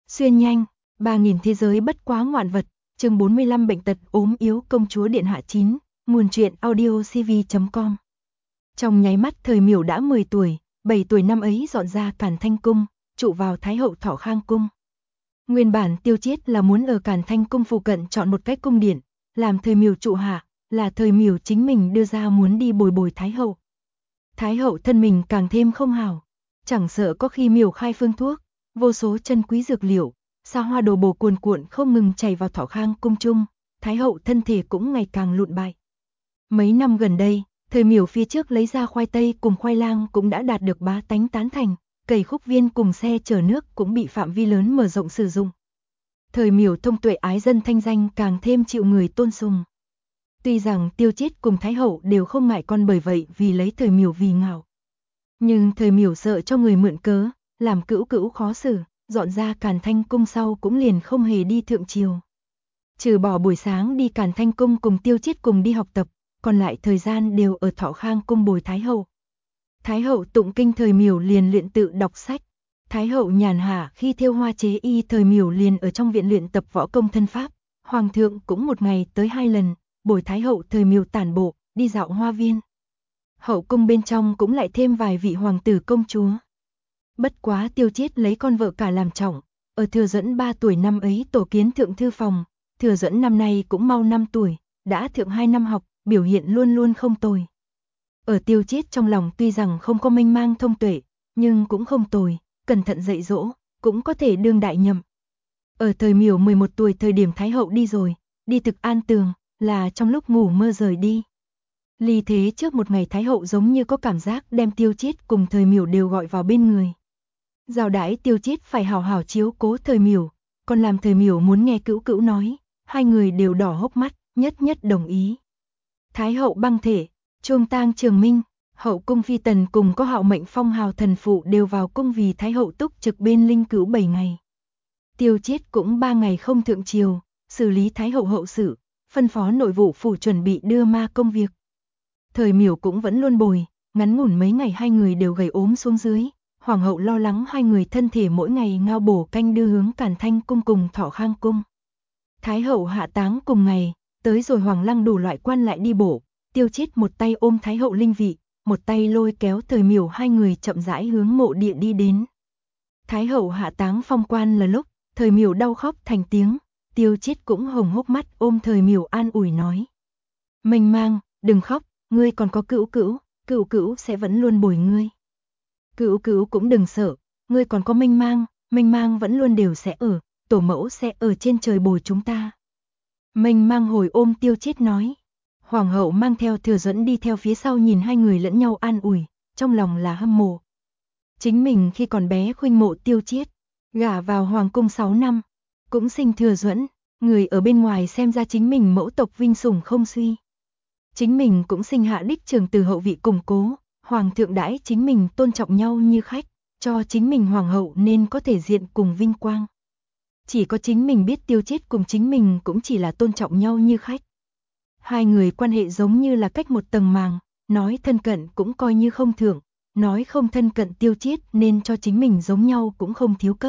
Xuyên nhanh, 3.000 thế giới bất quá ngoạn vật, chương 45 bệnh tật ốm yếu công chúa điện hạ 9, nguồn truyện audiocv.com. Trong nháy mắt thời Miểu đã 10 tuổi, 7 tuổi năm ấy dọn ra Càn Thanh Cung, trụ vào Thái hậu Thọ Khang Cung. Nguyên bản Tiêu Chiết là muốn ở Càn Thanh Cung phụ cận chọn một cái cung điện, làm thời Miểu trụ hạ, là thời Miểu chính mình đưa ra muốn đi bồi bồi Thái hậu. Thái hậu thân mình càng thêm không hảo, chẳng sợ có khi Miểu khai phương thuốc, vô số chân quý dược liệu, xa hoa đồ bổ cuồn cuộn không ngừng chảy vào Thọ Khang Cung chung, Thái hậu thân thể cũng ngày càng lụn bại. Mấy năm gần đây, thời Miểu phía trước lấy ra khoai tây cùng khoai lang cũng đã đạt được bá tánh tán thành, cầy khúc viên cùng xe chở nước cũng bị phạm vi lớn mở rộng sử dụng. Thời Miểu thông tuệ ái dân thanh danh càng thêm chịu người tôn sùng. Tuy rằng Tiêu Chiết cùng Thái hậu đều không ngại con bởi vậy vì lấy thời Miểu vì ngạo. Nhưng thời Miểu sợ cho người mượn cớ, làm cữu cữu khó xử, dọn ra Càn Thanh Cung sau cũng liền không hề đi thượng triều. Trừ bỏ buổi sáng đi Càn Thanh Cung cùng Tiêu Chiết cùng đi học tập, còn lại thời gian đều ở Thọ Khang Cung bồi Thái hậu. Thái hậu tụng kinh thời Miểu liền luyện tự đọc sách. Thái hậu nhàn hạ khi thêu hoa chế y thời Miểu liền ở trong viện luyện tập võ công thân pháp. Hoàng thượng cũng một ngày tới 2 lần, bồi Thái hậu thời Miểu tản bộ, đi dạo hoa viên. Hậu cung bên trong cũng lại thêm vài vị hoàng tử công chúa. Bất quá Tiêu Chiết lấy con vợ cả làm trọng, ở Thừa Duẫn 3 tuổi năm ấy tổ kiến thượng thư phòng, Thừa Duẫn năm nay cũng mau 5 tuổi, đã thượng 2 năm học, biểu hiện luôn luôn không tồi. Ở Tiêu Chiết trong lòng tuy rằng không có mênh mang thông tuệ, nhưng cũng không tồi, cẩn thận dạy dỗ, cũng có thể đương đại nhậm. Ở thời Miểu 11 tuổi thời điểm Thái hậu đi rồi, đi thực an tường, là trong lúc ngủ mơ rời đi. Ly thế trước một ngày Thái hậu giống như có cảm giác đem Tiêu Chiết cùng thời Miểu đều gọi vào bên người. Giao đãi Tiêu Chiết phải hảo hảo chiếu cố thời Miểu, còn làm thời Miểu muốn nghe cữu cữu nói, hai người đều đỏ hốc mắt, nhất nhất đồng ý. Thái hậu băng thể, chuông tang trường minh, hậu cung phi tần cùng có hạo mệnh phong hào thần phụ đều vào cung vì Thái hậu túc trực bên linh cữu 7 ngày. Tiêu Chiết cũng 3 ngày không thượng triều, xử lý Thái hậu hậu sự, phân phó nội vụ phủ chuẩn bị đưa ma công việc. Thời Miểu cũng vẫn luôn bồi, ngắn ngủn mấy ngày hai người đều gầy ốm xuống dưới. Hoàng hậu lo lắng hai người thân thể mỗi ngày ngao bổ canh đưa hướng Càn Thanh Cung cùng Thọ Khang Cung. Thái hậu hạ táng cùng ngày, tới rồi Hoàng lăng đủ loại quan lại đi bổ, Tiêu Chiết một tay ôm Thái hậu linh vị, một tay lôi kéo thời Miểu hai người chậm rãi hướng mộ địa đi đến. Thái hậu hạ táng phong quan là lúc, thời Miểu đau khóc thành tiếng, Tiêu Chiết cũng hồng hốc mắt ôm thời Miểu an ủi nói. Mênh mang, đừng khóc, ngươi còn có cữu cữu, cữu cữu sẽ vẫn luôn bồi ngươi. Cữu cữu cũng đừng sợ, ngươi còn có mênh mang vẫn luôn đều sẽ ở, tổ mẫu sẽ ở trên trời bồi chúng ta. Mênh mang hồi ôm Tiêu Chiết nói. Hoàng hậu mang theo Thừa Duẫn đi theo phía sau nhìn hai người lẫn nhau an ủi, trong lòng là hâm mộ. Chính mình khi còn bé khuynh mộ Tiêu Chiết, gả vào hoàng cung 6 năm, cũng sinh Thừa Duẫn, người ở bên ngoài xem ra chính mình mẫu tộc vinh sủng không suy. Chính mình cũng sinh hạ đích trường từ hậu vị củng cố. Hoàng thượng đãi chính mình tôn trọng nhau như khách, cho chính mình hoàng hậu nên có thể diện cùng vinh quang. Chỉ có chính mình biết Tiêu Chiết cùng chính mình cũng chỉ là tôn trọng nhau như khách. Hai người quan hệ giống như là cách một tầng màng, nói thân cận cũng coi như không thượng, nói không thân cận Tiêu Chiết nên cho chính mình giống nhau cũng không thiếu cấp.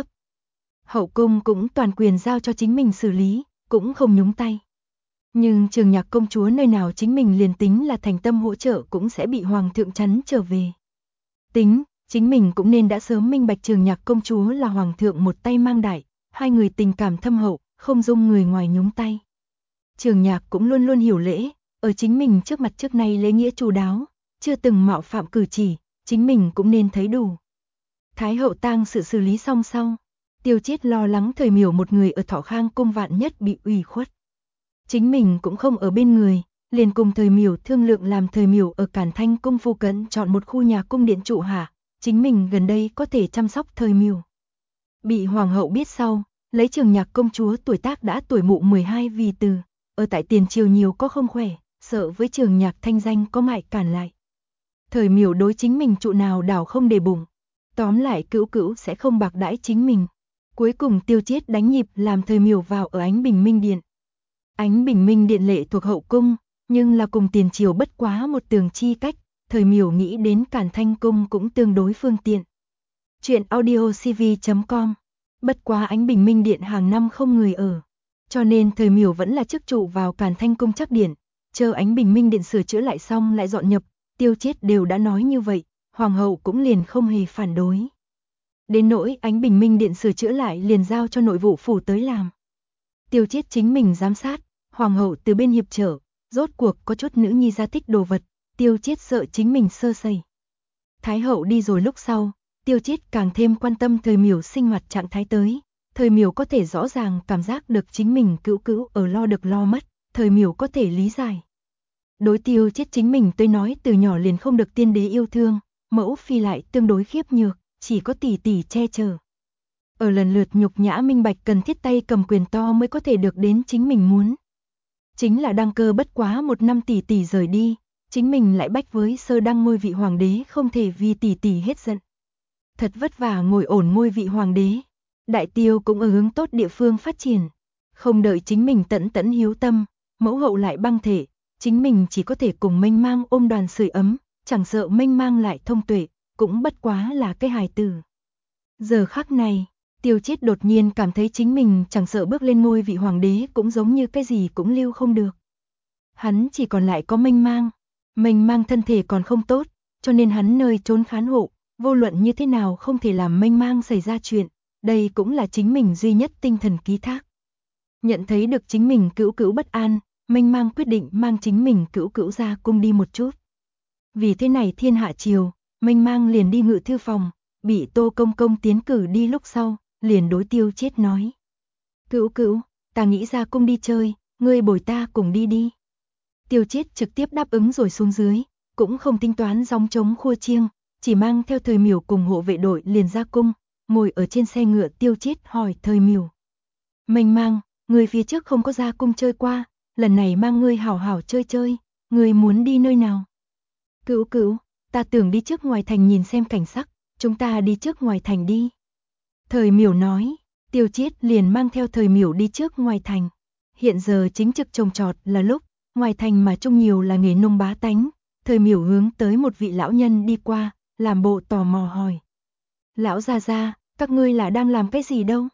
Hậu cung cũng toàn quyền giao cho chính mình xử lý, cũng không nhúng tay. Nhưng Trường Nhạc công chúa nơi nào chính mình liền tính là thành tâm hỗ trợ cũng sẽ bị hoàng thượng chắn trở về. Chính mình cũng nên đã sớm minh bạch Trường Nhạc công chúa là hoàng thượng một tay mang đại, hai người tình cảm thâm hậu, không dung người ngoài nhúng tay. Trường Nhạc cũng luôn luôn hiểu lễ, ở chính mình trước mặt trước nay lễ nghĩa chu đáo, chưa từng mạo phạm cử chỉ, chính mình cũng nên thấy đủ. Thái hậu tang sự xử lý xong sau, Tiêu Chiết lo lắng thời Miểu một người ở Thọ Khang Cung vạn nhất bị ủy khuất. Chính mình cũng không ở bên người, liền cùng thời Miểu thương lượng làm thời Miểu ở Càn Thanh Cung phụ cận chọn một khu nhà cung điện trụ hạ, chính mình gần đây có thể chăm sóc thời Miểu. Bị hoàng hậu biết sau, lấy Trường Nhạc công chúa tuổi tác đã tuổi mụ 12 vì từ, ở tại tiền triều nhiều có không khỏe, sợ với Trường Nhạc thanh danh có ngại cản lại. Thời Miểu đối chính mình trụ nào đảo không để bụng, tóm lại cữu cữu sẽ không bạc đãi chính mình. Cuối cùng Tiêu Chiết đánh nhịp làm thời Miểu vào ở Ánh Bình Minh Điện. Ánh Bình Minh Điện lệ thuộc hậu cung, nhưng là cùng tiền triều bất quá một tường chi cách, thời Miểu nghĩ đến Càn Thanh Cung cũng tương đối phương tiện. Chuyện audiocv.com Bất quá Ánh Bình Minh Điện hàng năm không người ở, cho nên thời Miểu vẫn là chức trụ vào Càn Thanh Cung Trắc Điện, chờ Ánh Bình Minh Điện sửa chữa lại xong lại dọn nhập, Tiêu Chiết đều đã nói như vậy, hoàng hậu cũng liền không hề phản đối. Đến nỗi Ánh Bình Minh Điện sửa chữa lại liền giao cho nội vụ phủ tới làm. Tiêu Chiết chính mình giám sát, hoàng hậu từ bên hiệp trợ, rốt cuộc có chút nữ nhi gia thích đồ vật, Tiêu Chiết sợ chính mình sơ sẩy. Thái hậu đi rồi lúc sau, Tiêu Chiết càng thêm quan tâm thời Miểu sinh hoạt trạng thái tới. Thời Miểu có thể rõ ràng cảm giác được chính mình cữu cữu ở lo được lo mất, thời Miểu có thể lý giải. Đối Tiêu Chiết chính mình tôi nói từ nhỏ liền không được tiên đế yêu thương, mẫu phi lại tương đối khiếp nhược, chỉ có tỷ tỷ che chở. Ở lần lượt nhục nhã minh bạch cần thiết tay cầm quyền to mới có thể được đến chính mình muốn. Chính là đăng cơ bất quá 1 năm tỷ tỷ rời đi, chính mình lại bách với sơ đăng ngôi vị hoàng đế không thể vì tỷ tỷ hết giận. Thật vất vả ngồi ổn ngôi vị hoàng đế. Đại Tiêu cũng ở hướng tốt địa phương phát triển. Không đợi chính mình tẫn tẫn hiếu tâm, mẫu hậu lại băng thể, chính mình chỉ có thể cùng Mênh Mang ôm đoàn sưởi ấm, chẳng sợ Mênh Mang lại thông tuệ, cũng bất quá là cái hài tử. Giờ khắc này, Tiêu Chiết đột nhiên cảm thấy chính mình chẳng sợ bước lên ngôi vị hoàng đế cũng giống như cái gì cũng lưu không được. Hắn chỉ còn lại có Mênh Mang. Mênh Mang thân thể còn không tốt, cho nên hắn nơi trốn khán hộ, vô luận như thế nào không thể làm Mênh Mang xảy ra chuyện, đây cũng là chính mình duy nhất tinh thần ký thác. Nhận thấy được chính mình cữu cữu bất an, Mênh Mang quyết định mang chính mình cữu cữu ra cung đi một chút. Vì thế này thiên hạ chiều, Mênh Mang liền đi ngự thư phòng, bị Tô Công Công tiến cử đi lúc sau, liền đối Tiêu Chiết nói. Cữu cữu, ta nghĩ ra cung đi chơi, ngươi bồi ta cùng đi đi. Tiêu Chiết trực tiếp đáp ứng rồi xuống dưới, cũng không tính toán gióng trống khua chiêng, chỉ mang theo thời Miểu cùng hộ vệ đội liền ra cung, ngồi ở trên xe ngựa Tiêu Chiết hỏi thời Miểu. Mênh Mang, ngươi phía trước không có ra cung chơi qua, lần này mang ngươi hảo hảo chơi chơi, ngươi muốn đi nơi nào? Cữu cữu, ta tưởng đi trước ngoài thành nhìn xem cảnh sắc, chúng ta đi trước ngoài thành đi. Thời Miểu nói, Tiêu Chiết liền mang theo thời Miểu đi trước ngoài thành. Hiện giờ chính trực trồng trọt là lúc, ngoài thành mà trông nhiều là nghề nông bá tánh, thời Miểu hướng tới một vị lão nhân đi qua, làm bộ tò mò hỏi. Lão gia gia, các ngươi là đang làm cái gì đâu?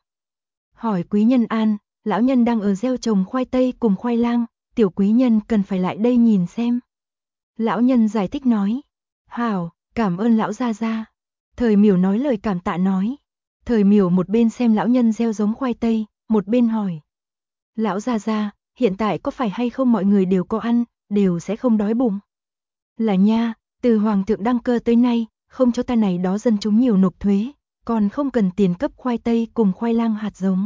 Hỏi quý nhân an, lão nhân đang ở gieo trồng khoai tây cùng khoai lang, tiểu quý nhân cần phải lại đây nhìn xem. Lão nhân giải thích nói. Hảo, cảm ơn lão gia gia. Thời Miểu nói lời cảm tạ nói. Thời Miểu một bên xem lão nhân gieo giống khoai tây, một bên hỏi. Lão gia gia, hiện tại có phải hay không mọi người đều có ăn, đều sẽ không đói bụng? Là nha, từ hoàng thượng đăng cơ tới nay, không cho ta này đó dân chúng nhiều nộp thuế, còn không cần tiền cấp khoai tây cùng khoai lang hạt giống.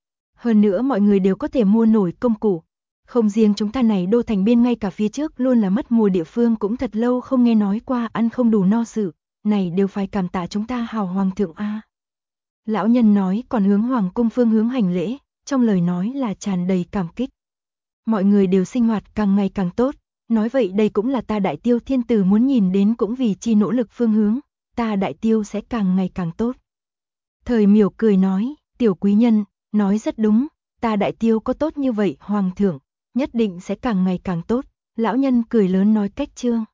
Hơn nữa mọi người đều có thể mua nổi công cụ. Không riêng chúng ta này đô thành biên ngay cả phía trước luôn là mất mùa địa phương cũng thật lâu không nghe nói qua ăn không đủ no sự, này đều phải cảm tạ chúng ta hào hoàng thượng a. Lão nhân nói còn hướng hoàng cung phương hướng hành lễ, trong lời nói là tràn đầy cảm kích. Mọi người đều sinh hoạt càng ngày càng tốt, nói vậy đây cũng là ta Đại Tiêu thiên tử muốn nhìn đến cũng vì chi nỗ lực phương hướng, ta Đại Tiêu sẽ càng ngày càng tốt. Thời Miểu cười nói, tiểu quý nhân, nói rất đúng, ta Đại Tiêu có tốt như vậy hoàng thượng, nhất định sẽ càng ngày càng tốt, lão nhân cười lớn nói cách trương.